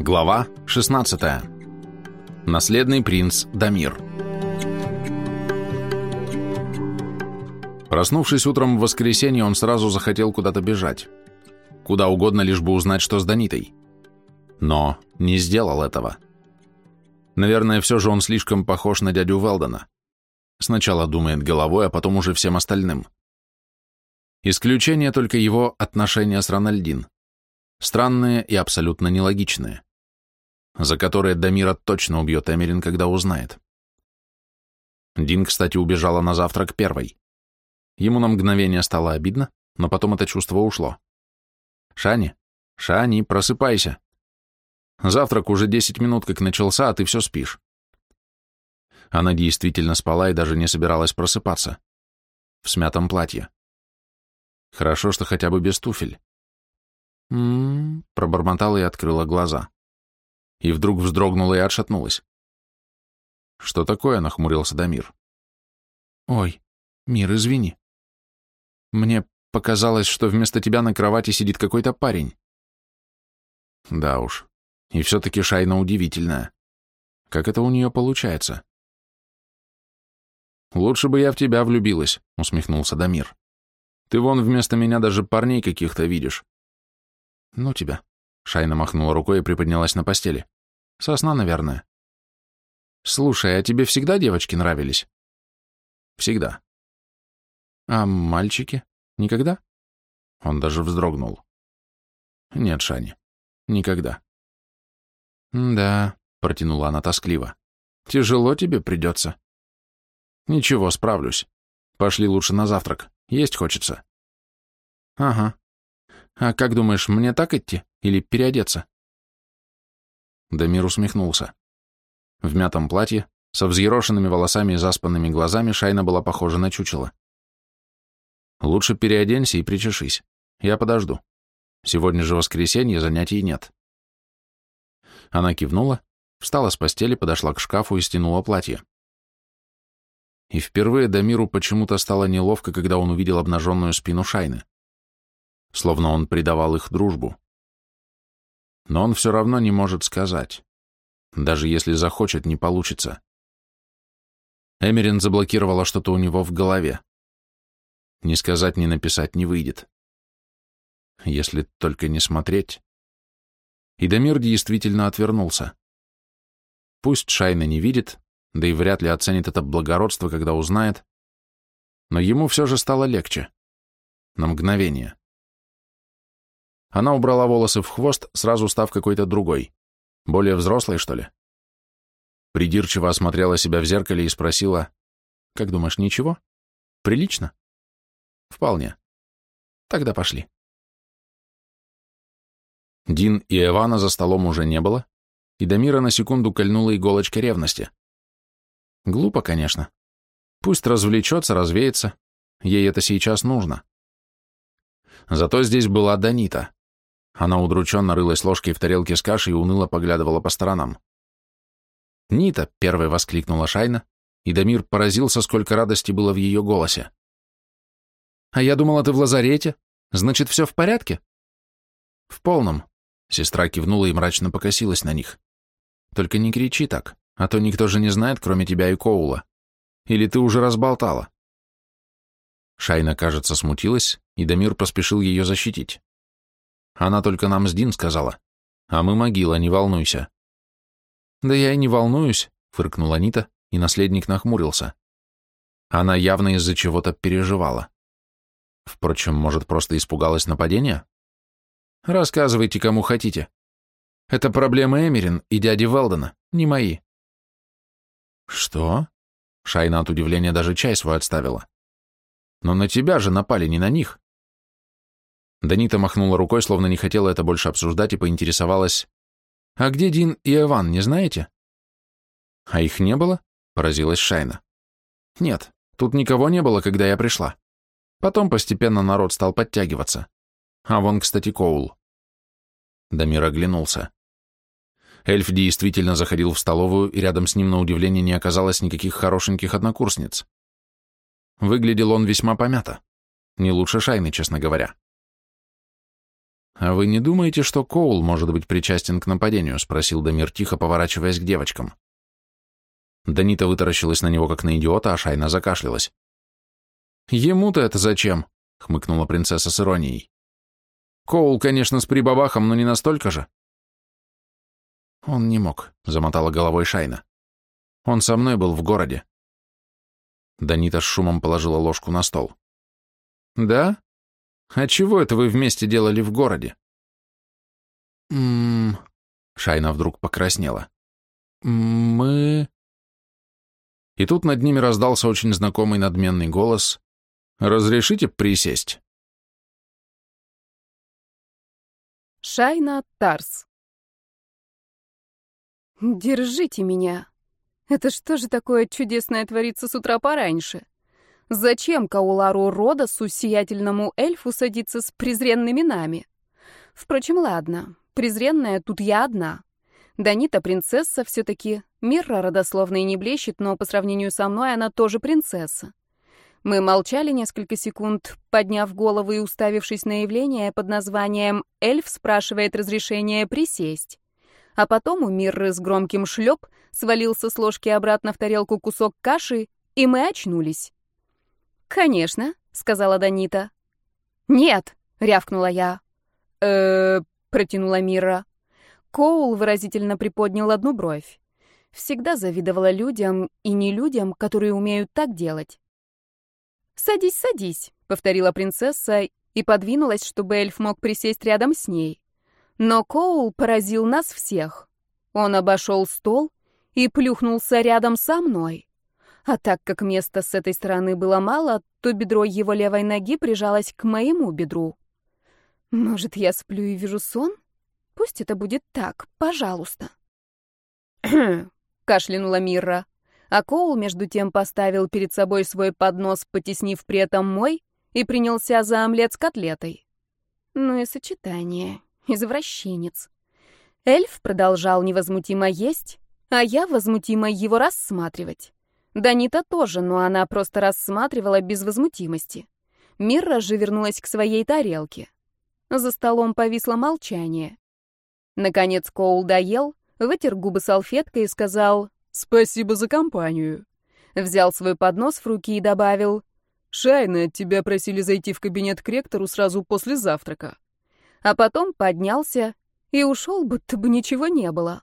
Глава 16. Наследный принц Дамир. Проснувшись утром в воскресенье, он сразу захотел куда-то бежать. Куда угодно, лишь бы узнать, что с Данитой. Но не сделал этого. Наверное, все же он слишком похож на дядю Велдона. Сначала думает головой, а потом уже всем остальным. Исключение только его отношения с Рональдин. Странные и абсолютно нелогичные, за которые Дамира точно убьет Эмерин, когда узнает. Дин, кстати, убежала на завтрак первой. Ему на мгновение стало обидно, но потом это чувство ушло. Шани, просыпайся. Завтрак уже 10 минут как начался, а ты все спишь». Она действительно спала и даже не собиралась просыпаться. В смятом платье. Хорошо, что хотя бы без туфель. Пробормотала и открыла глаза. И вдруг вздрогнула и отшатнулась. «Что такое?» — нахмурился Дамир. «Ой, Мир, извини. Мне показалось, что вместо тебя на кровати сидит какой-то парень». Да уж, и все-таки Шайна удивительная. Как это у нее получается? «Лучше бы я в тебя влюбилась», — усмехнулся Дамир. «Ты вон вместо меня даже парней каких-то видишь». «Ну тебя», — Шайна махнула рукой и приподнялась на постели. «Со сна, наверное». «Слушай, а тебе всегда девочки нравились?» «Всегда». «А мальчики? Никогда?» Он даже вздрогнул. «Нет, Шани, никогда». «Да», — протянула она тоскливо. «Тяжело тебе придется». «Ничего, справлюсь. Пошли лучше на завтрак. Есть хочется». «Ага. А как думаешь, мне так идти или переодеться?» Дамир усмехнулся. В мятом платье, со взъерошенными волосами и заспанными глазами Шайна была похожа на чучело. «Лучше переоденься и причешись. Я подожду. Сегодня же воскресенье, занятий нет». Она кивнула, встала с постели, подошла к шкафу и стянула платье. И впервые Дамиру почему-то стало неловко, когда он увидел обнаженную спину Шайны. Словно он предавал их дружбу. Но он все равно не может сказать. Даже если захочет, не получится. Эмерин заблокировала что-то у него в голове. Ни сказать, ни написать не выйдет. Если только не смотреть. И Дамир действительно отвернулся. Пусть Шайна не видит, да и вряд ли оценит это благородство, когда узнает, но ему все же стало легче. На мгновение. Она убрала волосы в хвост, сразу став какой-то другой. Более взрослой, что ли? Придирчиво осмотрела себя в зеркале и спросила: «Как думаешь, ничего? Прилично?» «Вполне. Тогда пошли». Дин и Эвана за столом уже не было, и Дамира на секунду кольнула иголочка ревности. Глупо, конечно. Пусть развлечется, развеется. Ей это сейчас нужно. Зато здесь была Данита. Она удрученно рылась ложкой в тарелке с кашей и уныло поглядывала по сторонам. «Нита!» — первой воскликнула Шайна, и Дамир поразился, сколько радости было в ее голосе. «А я думала, ты в лазарете. Значит, все в порядке?» «В полном», — сестра кивнула и мрачно покосилась на них. «Только не кричи так, а то никто же не знает, кроме тебя и Коула. Или ты уже разболтала?» Шайна, кажется, смутилась, и Дамир поспешил ее защитить. «Она только нам с Дин сказала. А мы могила, не волнуйся». «Да я и не волнуюсь», — фыркнула Нита, и наследник нахмурился. Она явно из-за чего-то переживала. Впрочем, может, просто испугалась нападения? «Рассказывайте, кому хотите. Это проблемы Эмерин и дяди Велдона, не мои». «Что?» — Шайна от удивления даже чай свой отставила. «Но на тебя же напали, не на них». Данита махнула рукой, словно не хотела это больше обсуждать, и поинтересовалась: «А где Дин и Эван, не знаете?» «А их не было?» — поразилась Шайна. «Нет, тут никого не было, когда я пришла. Потом постепенно народ стал подтягиваться. А вон, кстати, Коул». Дамир оглянулся. Эльф действительно заходил в столовую, и рядом с ним, на удивление, не оказалось никаких хорошеньких однокурсниц. Выглядел он весьма помято. Не лучше Шайны, честно говоря. «А вы не думаете, что Коул может быть причастен к нападению?» — спросил Дамир тихо, поворачиваясь к девочкам. Данита вытаращилась на него, как на идиота, а Шайна закашлялась. «Ему-то это зачем?» — хмыкнула принцесса с иронией. «Коул, конечно, с прибабахом, но не настолько же». «Он не мог», — замотала головой Шайна. «Он со мной был в городе». Данита с шумом положила ложку на стол. «Да? А чего это вы вместе делали в городе?» Шайна вдруг покраснела. «Мы...» И тут над ними раздался очень знакомый надменный голос. «Разрешите присесть?» Шайна Тарс. Держите меня. Это что же такое чудесное творится с утра пораньше? Зачем Каулару Родосу, сиятельному эльфу, садиться с презренными нами? Впрочем, ладно, презренная тут я одна. Данита принцесса все-таки, Мирра родословной не блещет, но по сравнению со мной она тоже принцесса. Мы молчали несколько секунд, подняв голову и уставившись на явление под названием «Эльф спрашивает разрешения присесть». А потом у Мирры с громким шлеп свалился с ложки обратно в тарелку кусок каши, и мы очнулись. «Конечно», — сказала Данита. «Нет», — рявкнула я. Протянула Мирра. Коул выразительно приподнял одну бровь. Всегда завидовала людям и не людям, которые умеют так делать. «Садись, садись», — повторила принцесса и подвинулась, чтобы эльф мог присесть рядом с ней. Но Коул поразил нас всех. Он обошел стол и плюхнулся рядом со мной. А так как места с этой стороны было мало, то бедро его левой ноги прижалось к моему бедру. «Может, я сплю и вижу сон? Пусть это будет так, пожалуйста». кашлянула Мирра. А Коул между тем поставил перед собой свой поднос, потеснив при этом мой, и принялся за омлет с котлетой. Ну и сочетание. Извращенец. Эльф продолжал невозмутимо есть, а я возмутимо его рассматривать. Данита тоже, но она просто рассматривала без возмутимости. Мирра же вернулась к своей тарелке. За столом повисло молчание. Наконец Коул доел, вытер губы салфеткой и сказал: «Спасибо за компанию». Взял свой поднос в руки и добавил: «Шайна, тебя просили зайти в кабинет к ректору сразу после завтрака». А потом поднялся и ушел, будто бы ничего не было.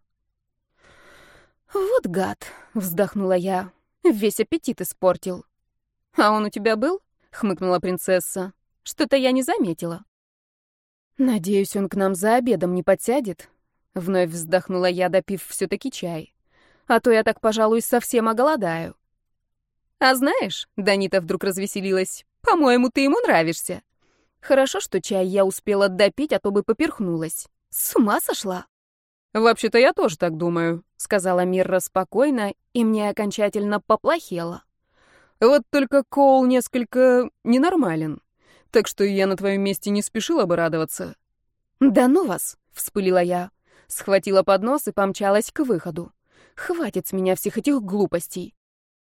«Вот гад», — вздохнула я, — «весь аппетит испортил». «А он у тебя был?» — хмыкнула принцесса. «Что-то я не заметила». «Надеюсь, он к нам за обедом не подсядет?» — вновь вздохнула я, допив все-таки чай. «А то я так, пожалуй, совсем оголодаю». «А знаешь», — Данита вдруг развеселилась, — «по-моему, ты ему нравишься». Хорошо, что чай я успела допить, а то бы поперхнулась. С ума сошла? «Вообще-то я тоже так думаю», — сказала Мирра спокойно, и мне окончательно поплохело. «Вот только Коул несколько ненормален, так что я на твоем месте не спешила бы радоваться». «Да ну вас!» — вспылила я, схватила поднос и помчалась к выходу. «Хватит с меня всех этих глупостей».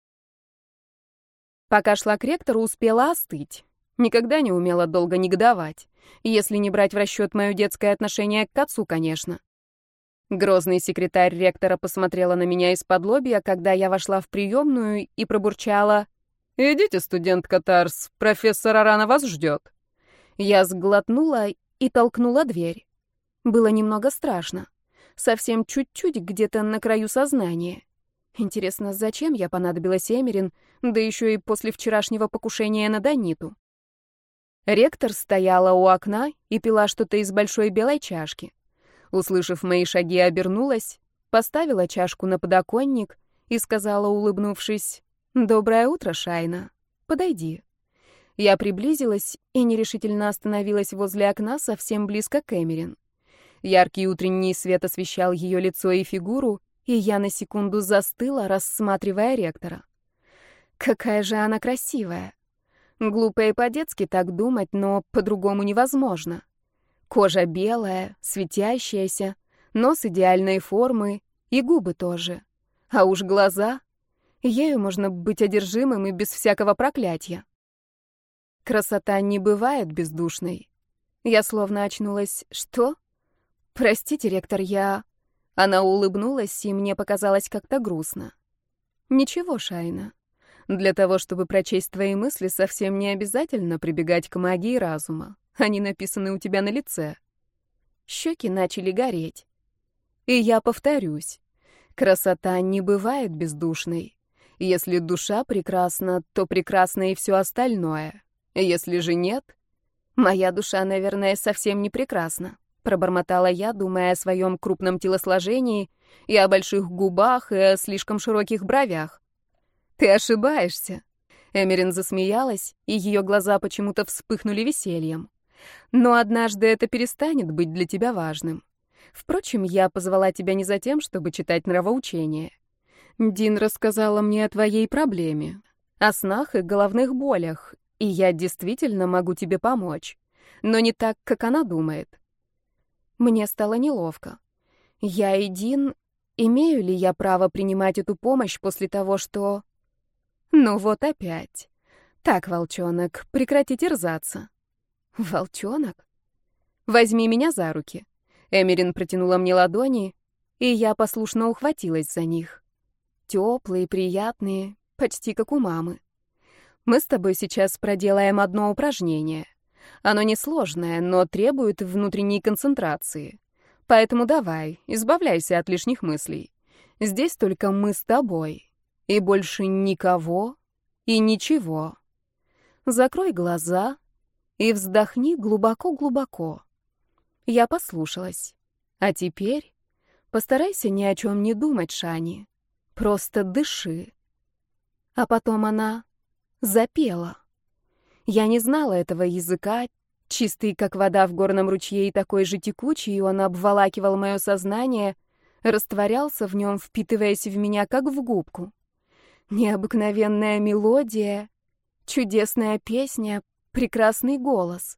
Пока шла к ректору, успела остыть. Никогда не умела долго негодовать, если не брать в расчет мое детское отношение к отцу, конечно. Грозный секретарь ректора посмотрела на меня из-под лобья, когда я вошла в приемную и пробурчала: «Идите, студентка Тарс, профессор Арана вас ждет». Я сглотнула и толкнула дверь. Было немного страшно. Совсем чуть-чуть, где-то на краю сознания. Интересно, зачем я понадобилась Эмерин, да еще и после вчерашнего покушения на Даниту? Ректор стояла у окна и пила что-то из большой белой чашки. Услышав мои шаги, обернулась, поставила чашку на подоконник и сказала, улыбнувшись: «Доброе утро, Шайна. Подойди». Я приблизилась и нерешительно остановилась возле окна, совсем близко к Эмерин. Яркий утренний свет освещал ее лицо и фигуру, и я на секунду застыла, рассматривая ректора. Какая же она красивая. Глупо и по-детски так думать, но по-другому невозможно. Кожа белая, светящаяся, нос идеальной формы и губы тоже. А уж глаза. Ею можно быть одержимым и без всякого проклятия. Красота не бывает бездушной. Я словно очнулась. Что? Простите, ректор, я... Она улыбнулась, и мне показалось как-то грустно. Ничего, Шайна. Для того, чтобы прочесть твои мысли, совсем не обязательно прибегать к магии разума. Они написаны у тебя на лице. Щеки начали гореть. И я повторюсь. Красота не бывает бездушной. Если душа прекрасна, то прекрасно и все остальное. Если же нет... Моя душа, наверное, совсем не прекрасна, пробормотала я, думая о своем крупном телосложении и о больших губах, и о слишком широких бровях. Ты ошибаешься. Эмерин засмеялась, и ее глаза почему-то вспыхнули весельем. Но однажды это перестанет быть для тебя важным. Впрочем, я позвала тебя не за тем, чтобы читать нравоучение. Дин рассказала мне о твоей проблеме, о снах и головных болях, и я действительно могу тебе помочь, но не так, как она думает. Мне стало неловко. Я и Дин, имею ли я право принимать эту помощь после того, что... Ну вот опять. Так, волчонок, прекрати терзаться. Волчонок? Возьми меня за руки. Эмерин протянула мне ладони, и я послушно ухватилась за них. Теплые, приятные, почти как у мамы. Мы с тобой сейчас проделаем одно упражнение. Оно несложное, но требует внутренней концентрации. Поэтому давай, избавляйся от лишних мыслей. Здесь только мы с тобой. И больше никого и ничего. Закрой глаза и вздохни глубоко-глубоко. Я послушалась. А теперь постарайся ни о чем не думать, Шани. Просто дыши. А потом она запела. Я не знала этого языка, чистый, как вода в горном ручье, и такой же текучий, и он обволакивал мое сознание, растворялся в нем, впитываясь в меня, как в губку. Необыкновенная мелодия, чудесная песня, прекрасный голос.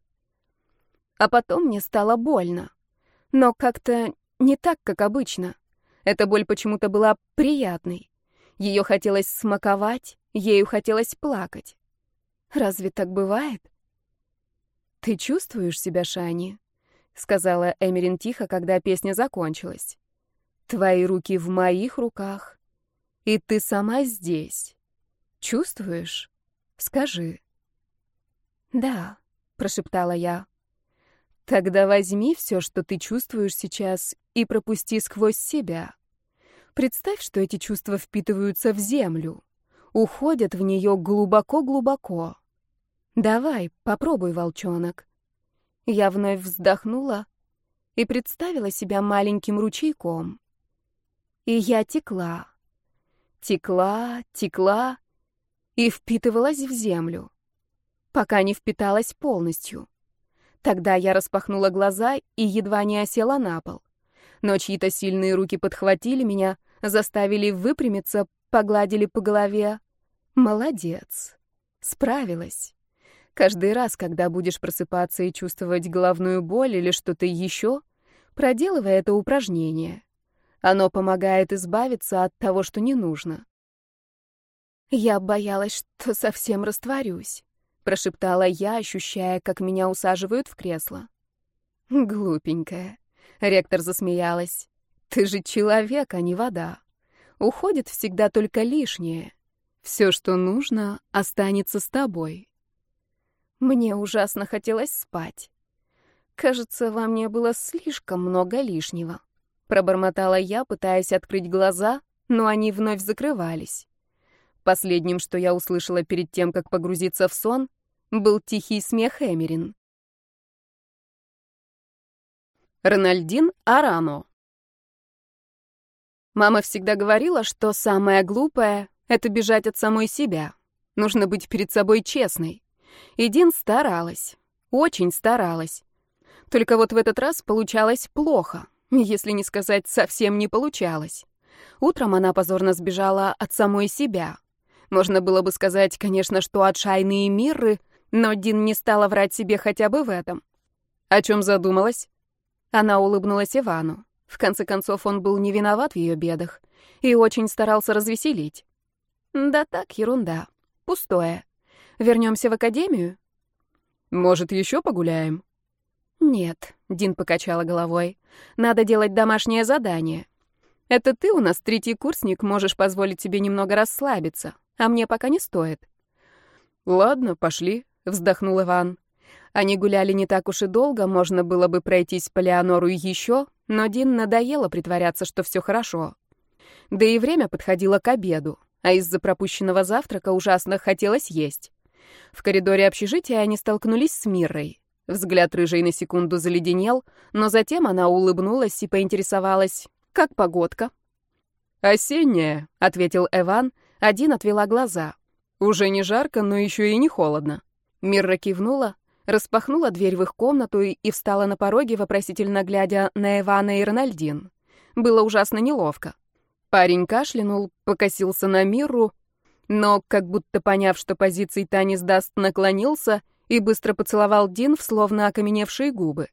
А потом мне стало больно. Но как-то не так, как обычно. Эта боль почему-то была приятной. Ее хотелось смаковать, ею хотелось плакать. Разве так бывает? «Ты чувствуешь себя, Шани?» — сказала Эмерин тихо, когда песня закончилась. «Твои руки в моих руках, и ты сама здесь. Чувствуешь? Скажи». «Да», — прошептала я. «Тогда возьми все, что ты чувствуешь сейчас, и пропусти сквозь себя. Представь, что эти чувства впитываются в землю, уходят в нее глубоко-глубоко. Давай, попробуй, волчонок». Я вновь вздохнула и представила себя маленьким ручейком. И я текла, текла, текла и впитывалась в землю, пока не впиталась полностью. Тогда я распахнула глаза и едва не осела на пол. Но чьи-то сильные руки подхватили меня, заставили выпрямиться, погладили по голове. Молодец. Справилась. Каждый раз, когда будешь просыпаться и чувствовать головную боль или что-то еще, проделывай это упражнение. Оно помогает избавиться от того, что не нужно. Я боялась, что совсем растворюсь, прошептала я, ощущая, как меня усаживают в кресло. Глупенькая. Ректор засмеялась. Ты же человек, а не вода. Уходит всегда только лишнее. Все, что нужно, останется с тобой. Мне ужасно хотелось спать. Кажется, во мне было слишком много лишнего. Пробормотала я, пытаясь открыть глаза, но они вновь закрывались. Последним, что я услышала перед тем, как погрузиться в сон, был тихий смех Эмерин. Рональдин Арано. Мама всегда говорила, что самое глупое — это бежать от самой себя. Нужно быть перед собой честной. И Дин старалась, очень старалась. Только вот в этот раз получалось плохо, если не сказать, совсем не получалось. Утром она позорно сбежала от самой себя. Можно было бы сказать, конечно, что от Шайны и Мирры, но Дин не стала врать себе хотя бы в этом. О чем задумалась? Она улыбнулась Ивану. В конце концов, он был не виноват в ее бедах и очень старался развеселить. Да так, ерунда. Пустое. Вернемся в академию? Может, еще погуляем? «Нет», — Дин покачала головой, — «надо делать домашнее задание. Это ты у нас третий курсник, можешь позволить себе немного расслабиться, а мне пока не стоит». «Ладно, пошли», — вздохнул Иван. Они гуляли не так уж и долго, можно было бы пройтись по Леонору еще, но Дин надоело притворяться, что все хорошо. Да и время подходило к обеду, а из-за пропущенного завтрака ужасно хотелось есть. В коридоре общежития они столкнулись с Миррой. Взгляд рыжей на секунду заледенел, но затем она улыбнулась и поинтересовалась: «Как погодка?» «Осенняя», — ответил Эван, а Дин отвела глаза. «Уже не жарко, но еще и не холодно». Мирра кивнула, распахнула дверь в их комнату и встала на пороге, вопросительно глядя на Эвана и Рональдин. Было ужасно неловко. Парень кашлянул, покосился на Мирру, но, как будто поняв, что позиций та не сдаст, наклонился и быстро поцеловал Дин в словно окаменевшие губы.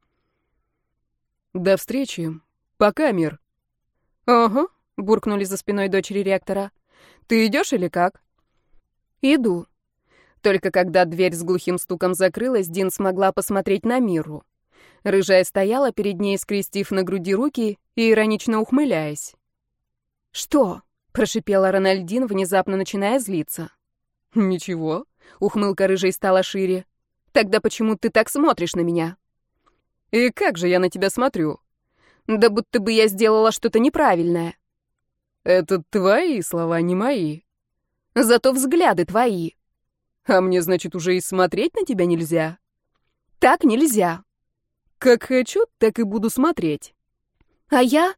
«До встречи. Пока, Мир». «Ага», — буркнули за спиной дочери ректора. «Ты идешь или как?» «Иду». Только когда дверь с глухим стуком закрылась, Дин смогла посмотреть на Мирру. Рыжая стояла перед ней, скрестив на груди руки и иронично ухмыляясь. «Что?» — прошипела Рональдин, внезапно начиная злиться. «Ничего», — ухмылка рыжей стала шире. «Тогда почему ты так смотришь на меня?» «И как же я на тебя смотрю?» «Да будто бы я сделала что-то неправильное». «Это твои слова, не мои». «Зато взгляды твои». «А мне, значит, уже и смотреть на тебя нельзя?» «Так нельзя». «Как хочу, так и буду смотреть». «А я...»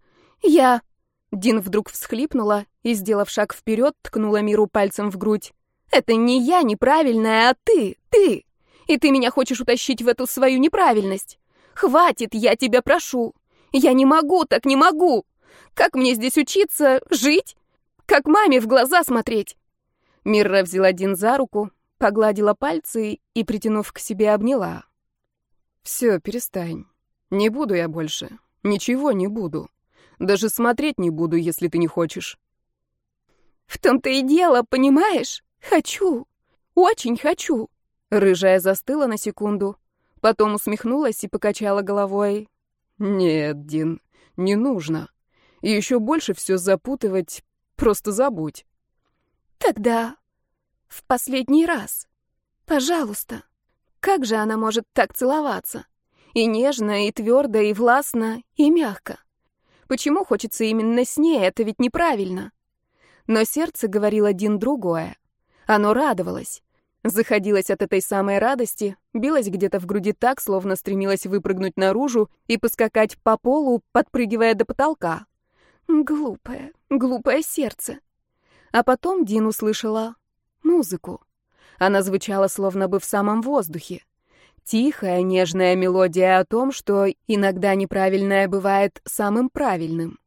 Дин вдруг всхлипнула и, сделав шаг вперед, ткнула Миру пальцем в грудь. «Это не я неправильная, а ты. И ты меня хочешь утащить в эту свою неправильность. Хватит, я тебя прошу. Я не могу, так не могу. Как мне здесь учиться, жить? Как маме в глаза смотреть?» Мирра взяла Дин за руку, погладила пальцы и, притянув к себе, обняла. «Все, перестань. Не буду я больше. Ничего не буду. Даже смотреть не буду, если ты не хочешь». «В том-то и дело, понимаешь? Хочу. Очень хочу». Рыжая застыла на секунду, потом усмехнулась и покачала головой. «Нет, Дин, не нужно. И еще больше все запутывать, просто забудь». «Тогда в последний раз. Пожалуйста. Как же она может так целоваться? И нежно, и твердо, и властно, и мягко. Почему хочется именно с ней? Это ведь неправильно». Но сердце говорило Дин другое. Оно радовалось. Заходилось от этой самой радости, билось где-то в груди так, словно стремилось выпрыгнуть наружу и поскакать по полу, подпрыгивая до потолка. Глупое, глупое сердце. А потом Дин услышала музыку. Она звучала словно бы в самом воздухе. Тихая, нежная мелодия о том, что иногда неправильное бывает самым правильным.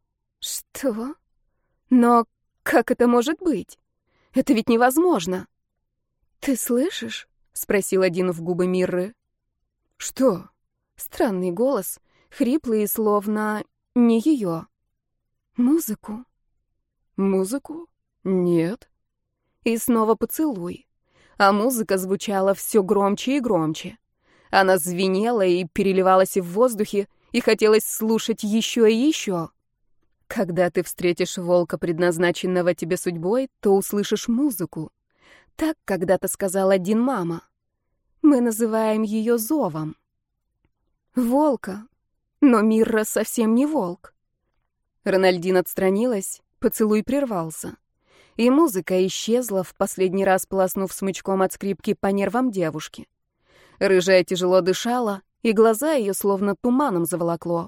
Что? Но как это может быть? Это ведь невозможно. «Ты слышишь?» — спросил Дин в губы Мирры. «Что?» Странный голос, хриплый и словно не ее. «Музыку». «Музыку? Нет». И снова поцелуй. А музыка звучала все громче и громче. Она звенела и переливалась в воздухе, и хотелось слушать еще и еще. Когда ты встретишь волка, предназначенного тебе судьбой, то услышишь музыку. Так когда-то сказала Дин мама. Мы называем ее зовом. Волка. Но Мирра совсем не волк. Рональдин отстранилась, поцелуй прервался. И музыка исчезла, в последний раз полоснув смычком от скрипки по нервам девушки. Рыжая тяжело дышала, и глаза ее словно туманом заволокло.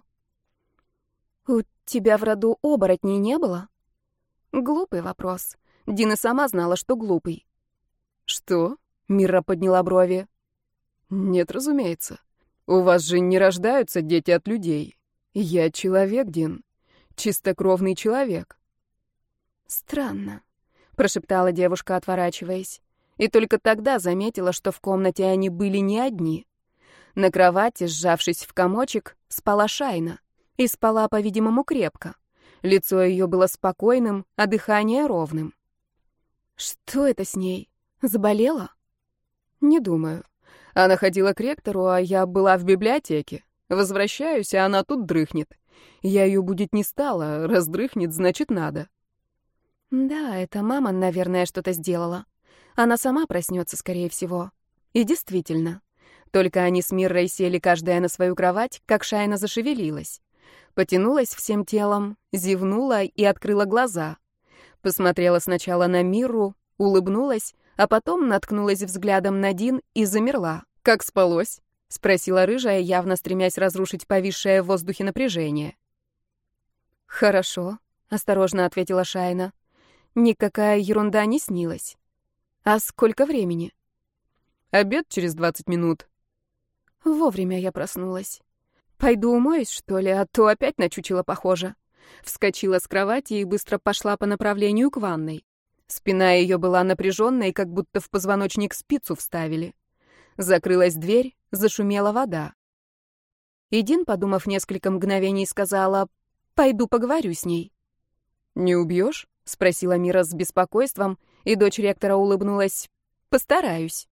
«У тебя в роду оборотней не было?» Глупый вопрос. Дина сама знала, что глупый. «Что?» — Мирра подняла брови. «Нет, разумеется. У вас же не рождаются дети от людей. Я человек, Дин. Чистокровный человек». «Странно», — прошептала девушка, отворачиваясь. И только тогда заметила, что в комнате они были не одни. На кровати, сжавшись в комочек, спала Шайна. И спала, по-видимому, крепко. Лицо ее было спокойным, а дыхание ровным. Что это с ней? Заболела? Не думаю. Она ходила к ректору, а я была в библиотеке. Возвращаюсь, а она тут дрыхнет. Я ее будить не стала, раз дрыхнет, значит, надо. Да, это мама, наверное, что-то сделала. Она сама проснется, скорее всего. И действительно. Только они с Миррой сели каждая на свою кровать, как Шайна зашевелилась. Потянулась всем телом, зевнула и открыла глаза. Посмотрела сначала на Мирру, улыбнулась, а потом наткнулась взглядом на Дин и замерла. «Как спалось?» — спросила рыжая, явно стремясь разрушить повисшее в воздухе напряжение. «Хорошо», — осторожно ответила Шайна. «Никакая ерунда не снилась. А сколько времени?» «Обед через 20 минут». Вовремя я проснулась. «Пойду умоюсь, что ли, а то опять на чучело похоже». Вскочила с кровати и быстро пошла по направлению к ванной. Спина ее была напряженной, как будто в позвоночник спицу вставили. Закрылась дверь, зашумела вода. И Дин, подумав несколько мгновений, сказала: «Пойду поговорю с ней». «Не убьешь?» — спросила Мира с беспокойством, и дочь ректора улыбнулась: «Постараюсь».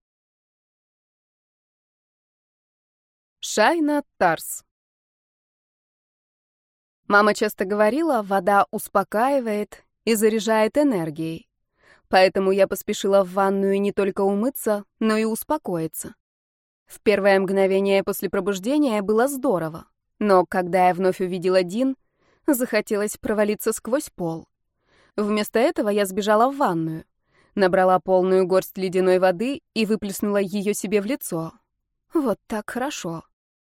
Шайна Тарс. Мама часто говорила, вода успокаивает и заряжает энергией. Поэтому я поспешила в ванную не только умыться, но и успокоиться. В первое мгновение после пробуждения было здорово, но когда я вновь увидела Дин, захотелось провалиться сквозь пол. Вместо этого я сбежала в ванную, набрала полную горсть ледяной воды и выплеснула ее себе в лицо. Вот так хорошо.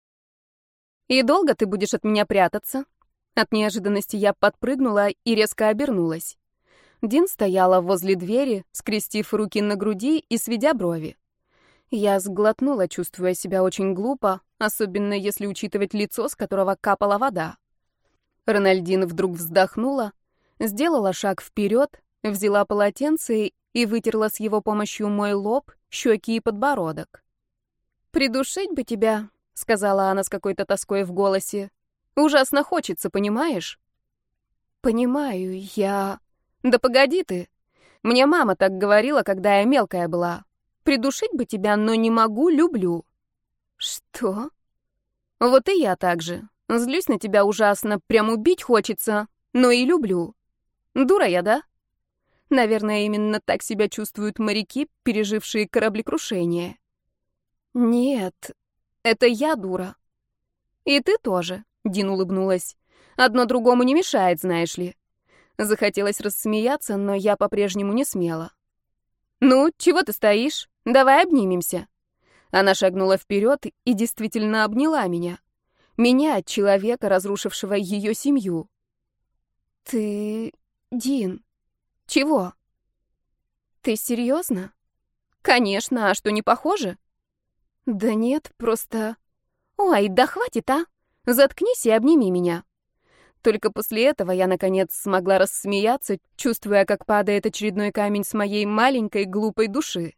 «И долго ты будешь от меня прятаться?» От неожиданности я подпрыгнула и резко обернулась. Дин стояла возле двери, скрестив руки на груди и сведя брови. Я сглотнула, чувствуя себя очень глупо, особенно если учитывать лицо, с которого капала вода. Рональдин вдруг вздохнула, сделала шаг вперед, взяла полотенце и вытерла с его помощью мой лоб, щеки и подбородок. «Придушить бы тебя», — сказала она с какой-то тоской в голосе. «Ужасно хочется, понимаешь?» «Понимаю, я...» «Да погоди ты. Мне мама так говорила, когда я мелкая была. Придушить бы тебя, но не могу, люблю». «Что?» «Вот и я так же. Злюсь на тебя ужасно, прям убить хочется, но и люблю. Дура я, да?» Наверное, именно так себя чувствуют моряки, пережившие кораблекрушение. «Нет, это я дура». «И ты тоже», — Дин улыбнулась. «Одно другому не мешает, знаешь ли». Захотелось рассмеяться, но я по-прежнему не смела. «Ну, чего ты стоишь? Давай обнимемся». Она шагнула вперед и действительно обняла меня. Меня, человека, разрушившего ее семью. «Ты... Дин...» «Чего?» «Ты серьезно?» «Конечно, а что, не похоже?» «Да нет, просто...» «Ой, да хватит, а! Заткнись и обними меня». Только после этого я, наконец, смогла рассмеяться, чувствуя, как падает очередной камень с моей маленькой глупой души.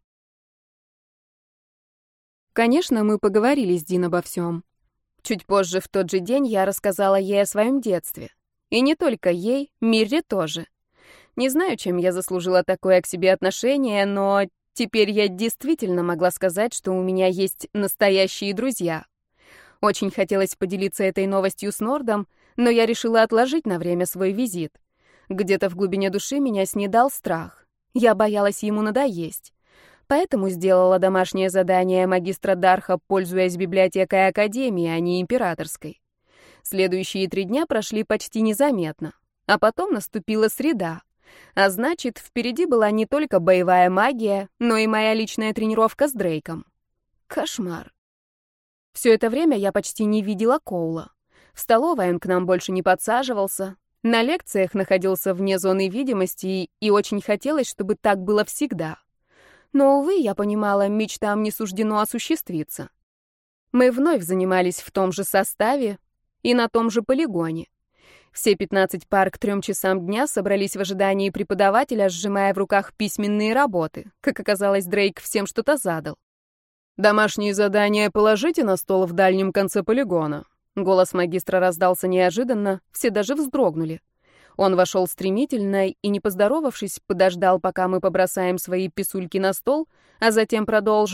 Конечно, мы поговорили с Дин обо всем. Чуть позже, в тот же день, я рассказала ей о своем детстве. И не только ей, Мирре тоже. Не знаю, чем я заслужила такое к себе отношение, но теперь я действительно могла сказать, что у меня есть настоящие друзья. Очень хотелось поделиться этой новостью с Нордом, но я решила отложить на время свой визит. Где-то в глубине души меня снедал страх. Я боялась ему надоесть. Поэтому сделала домашнее задание магистра Дарха, пользуясь библиотекой Академии, а не императорской. Следующие 3 дня прошли почти незаметно. А потом наступила среда. А значит, впереди была не только боевая магия, но и моя личная тренировка с Дрейком. Кошмар. Все это время я почти не видела Коула. В столовой он к нам больше не подсаживался. На лекциях находился вне зоны видимости, и очень хотелось, чтобы так было всегда. Но, увы, я понимала, мечтам не суждено осуществиться. Мы вновь занимались в том же составе и на том же полигоне. Все 15 пар к 3 часам дня собрались в ожидании преподавателя, сжимая в руках письменные работы. Как оказалось, Дрейк всем что-то задал. «Домашние задания положите на стол в дальнем конце полигона». Голос магистра раздался неожиданно, все даже вздрогнули. Он вошел стремительно и, не поздоровавшись, подождал, пока мы побросаем свои писульки на стол, а затем продолжил: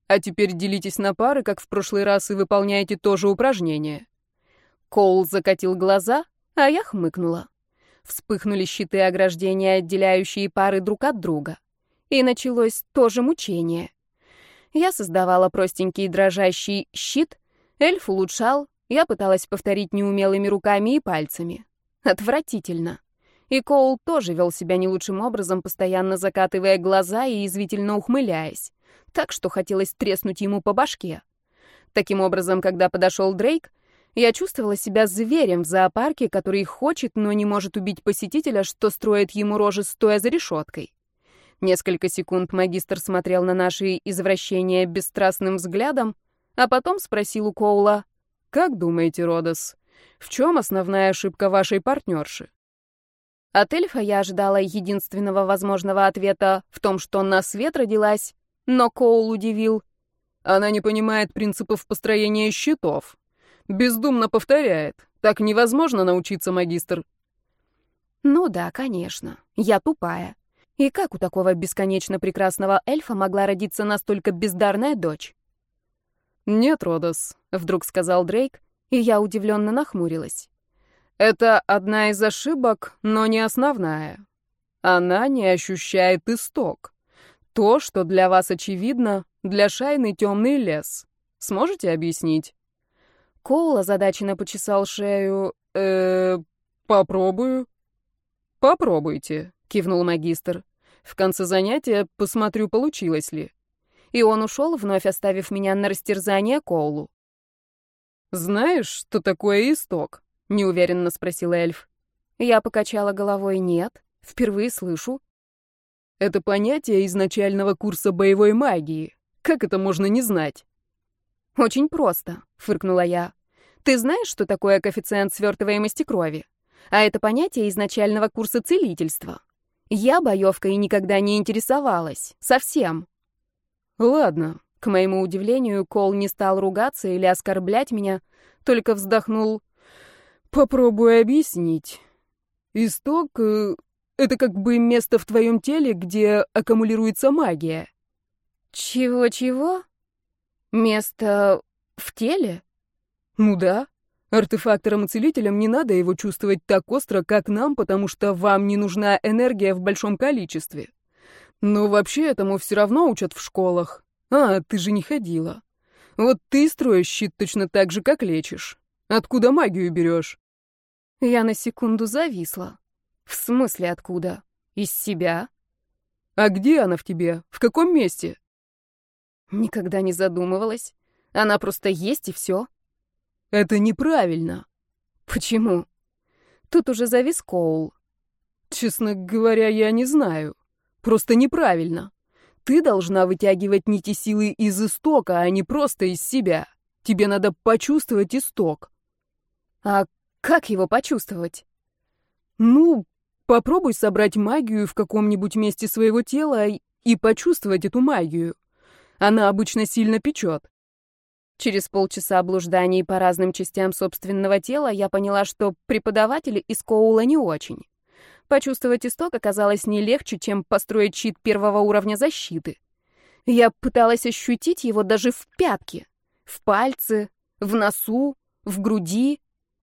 А теперь делитесь на пары, как в прошлый раз, и выполняйте то же упражнение». Коул закатил глаза, а я хмыкнула. Вспыхнули щиты ограждения, отделяющие пары друг от друга. И началось то же мучение. Я создавала простенький дрожащий щит, эльф улучшал, я пыталась повторить неумелыми руками и пальцами. Отвратительно. И Коул тоже вел себя не лучшим образом, постоянно закатывая глаза и язвительно ухмыляясь. Так что хотелось треснуть ему по башке. Таким образом, когда подошел Дрейк, я чувствовала себя зверем в зоопарке, который хочет, но не может убить посетителя, что строит ему рожи, стоя за решеткой. Несколько секунд магистр смотрел на наши извращения бесстрастным взглядом, а потом спросил у Коула: «Как думаете, Родос, в чем основная ошибка вашей партнерши?» От эльфа я ожидала единственного возможного ответа в том, что на свет родилась, но Коул удивил: «Она не понимает принципов построения щитов. Бездумно повторяет. Так невозможно научиться, магистр». Ну да, конечно. Я тупая. И как у такого бесконечно прекрасного эльфа могла родиться настолько бездарная дочь? «Нет, Родос», — вдруг сказал Дрейк, и я удивленно нахмурилась. «Это одна из ошибок, но не основная. Она не ощущает исток. То, что для вас очевидно, для Шайны темный лес. Сможете объяснить?» Коул озадаченно почесал шею. Попробую». «Попробуйте», — кивнул магистр. «В конце занятия посмотрю, получилось ли». И он ушел, вновь оставив меня на растерзание Коулу. «Знаешь, что такое исток?» — неуверенно спросил эльф. Я покачала головой. «Нет, впервые слышу». «Это понятие изначального курса боевой магии. Как это можно не знать?» «Очень просто», — фыркнула я. «Ты знаешь, что такое коэффициент свертываемости крови? А это понятие изначального курса целительства. Я боевкой никогда не интересовалась. Совсем». «Ладно». К моему удивлению, Коул не стал ругаться или оскорблять меня, только вздохнул. «Попробую объяснить. Исток — это как бы место в твоем теле, где аккумулируется магия». «Чего-чего? Место в теле?» «Ну да. Артефакторам и целителям не надо его чувствовать так остро, как нам, потому что вам не нужна энергия в большом количестве. Но вообще этому все равно учат в школах. А, ты же не ходила. Вот ты строишь щит точно так же, как лечишь. Откуда магию берешь?» Я на секунду зависла. «В смысле откуда? Из себя?» «А где она в тебе? В каком месте?» Никогда не задумывалась. Она просто есть и все. «Это неправильно». «Почему?» Тут уже завис Коул. «Честно говоря, я не знаю. Просто неправильно. Ты должна вытягивать нити силы из истока, а не просто из себя. Тебе надо почувствовать исток». «А как его почувствовать?» «Ну, попробуй собрать магию в каком-нибудь месте своего тела и почувствовать эту магию. Она обычно сильно печет». Через полчаса блужданий по разным частям собственного тела я поняла, что преподаватели из Коула не очень. Почувствовать исток оказалось не легче, чем построить щит первого уровня защиты. Я пыталась ощутить его даже в пятке, в пальце, в носу, в груди.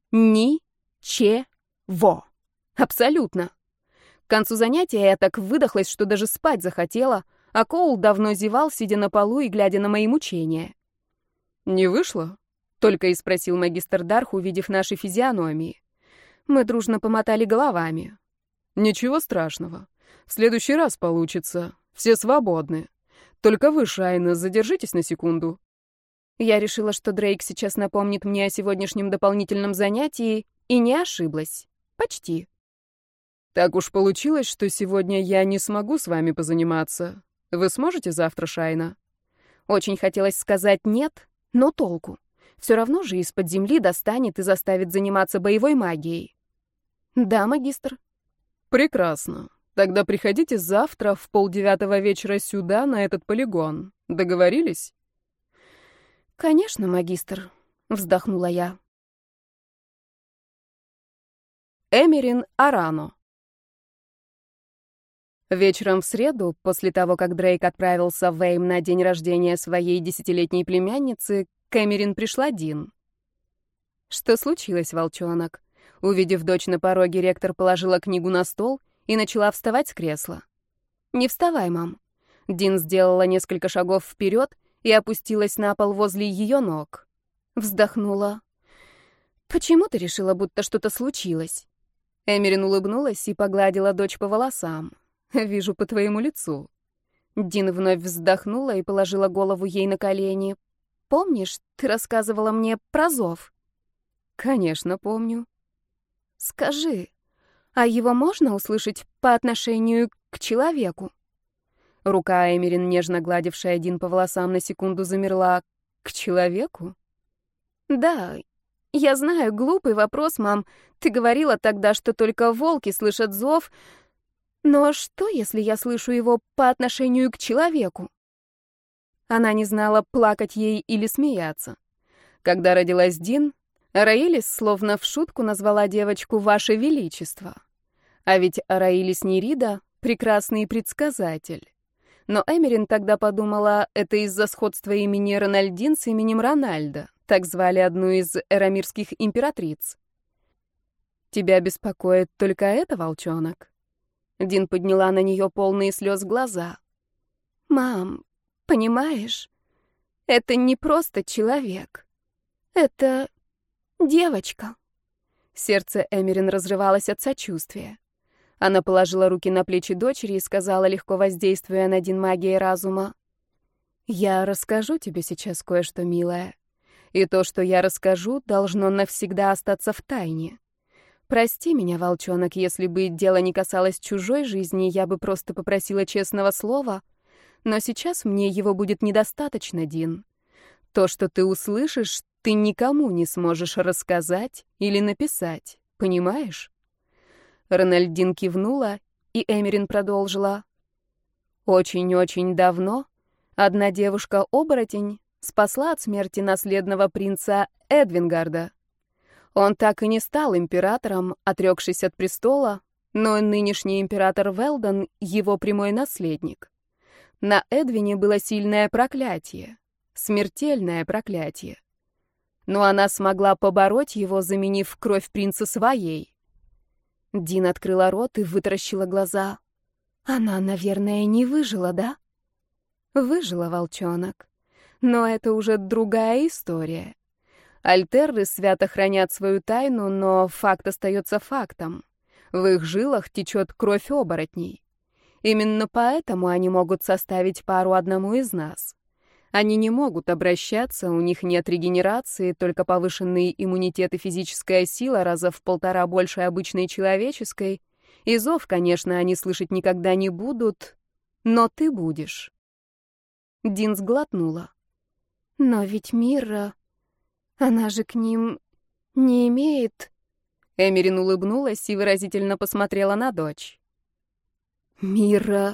Ничего. Абсолютно. К концу занятия я так выдохлась, что даже спать захотела, а Коул давно зевал, сидя на полу и глядя на мои мучения. «Не вышло?» — только и спросил магистр Дарх, увидев наши физиономии. Мы дружно помотали головами. «Ничего страшного. В следующий раз получится. Все свободны. Только вы, Шайна, задержитесь на секунду». Я решила, что Дрейк сейчас напомнит мне о сегодняшнем дополнительном занятии, и не ошиблась. Почти. «Так уж получилось, что сегодня я не смогу с вами позаниматься. Вы сможете завтра, Шайна?» Очень хотелось сказать «нет», но толку. Все равно же из-под земли достанет и заставит заниматься боевой магией. «Да, магистр». «Прекрасно. Тогда приходите завтра в 8:30 вечера сюда, на этот полигон. Договорились?» «Конечно, магистр», — вздохнула я. Эмерин Арано. Вечером в среду, после того, как Дрейк отправился в Эйм на день рождения своей 10-летней племянницы, к Эмерин пришла Дин. «Что случилось, волчонок?» Увидев дочь на пороге, ректор положила книгу на стол и начала вставать с кресла. «Не вставай, мам». Дин сделала несколько шагов вперед и опустилась на пол возле ее ног. Вздохнула. «Почему ты решила, будто что-то случилось?» Эмерин улыбнулась и погладила дочь по волосам. «Вижу по твоему лицу». Дин вновь вздохнула и положила голову ей на колени. «Помнишь, ты рассказывала мне про зов?» «Конечно, помню». «Скажи, а его можно услышать по отношению к человеку?» Рука Эмерин, нежно гладившая Дин по волосам, на секунду замерла. «К человеку?» «Да, я знаю, глупый вопрос, мам. Ты говорила тогда, что только волки слышат зов. Но что, если я слышу его по отношению к человеку?» Она не знала, плакать ей или смеяться. Когда родилась Дин, Араилис словно в шутку назвала девочку «Ваше Величество». А ведь Араилис Нерида — прекрасный предсказатель. Но Эмерин тогда подумала, это из-за сходства имени Рональдин с именем Рональда. Так звали одну из эрамирских императриц. «Тебя беспокоит только это, волчонок?» Дин подняла на нее полные слез глаза. «Мам, понимаешь, это не просто человек. Это девочка». Сердце Эмерин разрывалось от сочувствия. Она положила руки на плечи дочери и сказала, легко воздействуя на Дин магией разума: «Я расскажу тебе сейчас кое-что, милая. И то, что я расскажу, должно навсегда остаться в тайне. Прости меня, волчонок, если бы дело не касалось чужой жизни, я бы просто попросила честного слова, но сейчас мне его будет недостаточно, Дин. То, что ты услышишь, ты никому не сможешь рассказать или написать, понимаешь?» Рональдин кивнула, и Эмерин продолжила. «Очень-очень давно одна девушка-оборотень спасла от смерти наследного принца Эдвингарда. Он так и не стал императором, отрекшись от престола, но нынешний император Велдон — его прямой наследник. На Эдвине было сильное проклятие, смертельное проклятие. Но она смогла побороть его, заменив кровь принца своей». Дин открыла рот и вытаращила глаза. «Она, наверное, не выжила, да?» «Выжила, волчонок. Но это уже другая история. Альтерры свято хранят свою тайну, но факт остается фактом. В их жилах течет кровь оборотней. Именно поэтому они могут составить пару одному из нас. Они не могут обращаться, у них нет регенерации, только повышенный иммунитет и физическая сила раза в 1,5 больше обычной человеческой. И зов, конечно, они слышать никогда не будут, но ты будешь». Дин сглотнула. «Но ведь Мира, она же к ним не имеет...» Эмерин улыбнулась и выразительно посмотрела на дочь. «Мира...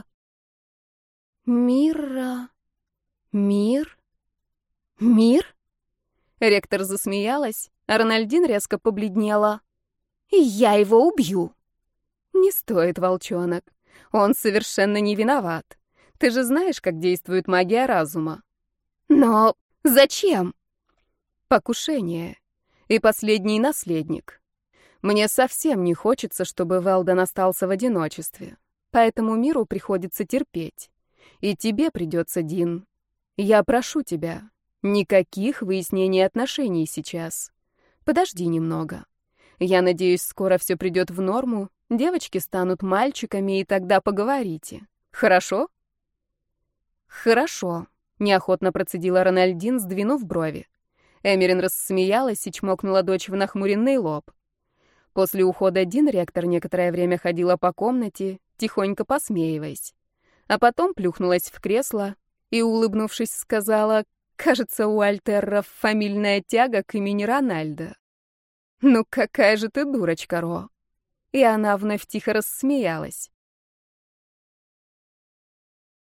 Мира... Мир? Мир?» Ректор засмеялась, а Рональдин резко побледнела. «Я его убью!» «Не стоит, волчонок. Он совершенно не виноват. Ты же знаешь, как действует магия разума». «Но зачем?» «Покушение. И последний наследник. Мне совсем не хочется, чтобы Велдон остался в одиночестве. Поэтому миру приходится терпеть. И тебе придется, Дин. Я прошу тебя, никаких выяснений отношений сейчас. Подожди немного. Я надеюсь, скоро все придет в норму, девочки станут мальчиками, и тогда поговорите. Хорошо?» «Хорошо», — неохотно процедила Рональдин, сдвинув брови. Эмерин рассмеялась и чмокнула дочь в нахмуренный лоб. После ухода Дин ректор некоторое время ходила по комнате, тихонько посмеиваясь. А потом плюхнулась в кресло и, улыбнувшись, сказала: «Кажется, у Альтерров фамильная тяга к имени Рональда». «Ну какая же ты дурочка, Ро!» И она вновь тихо рассмеялась.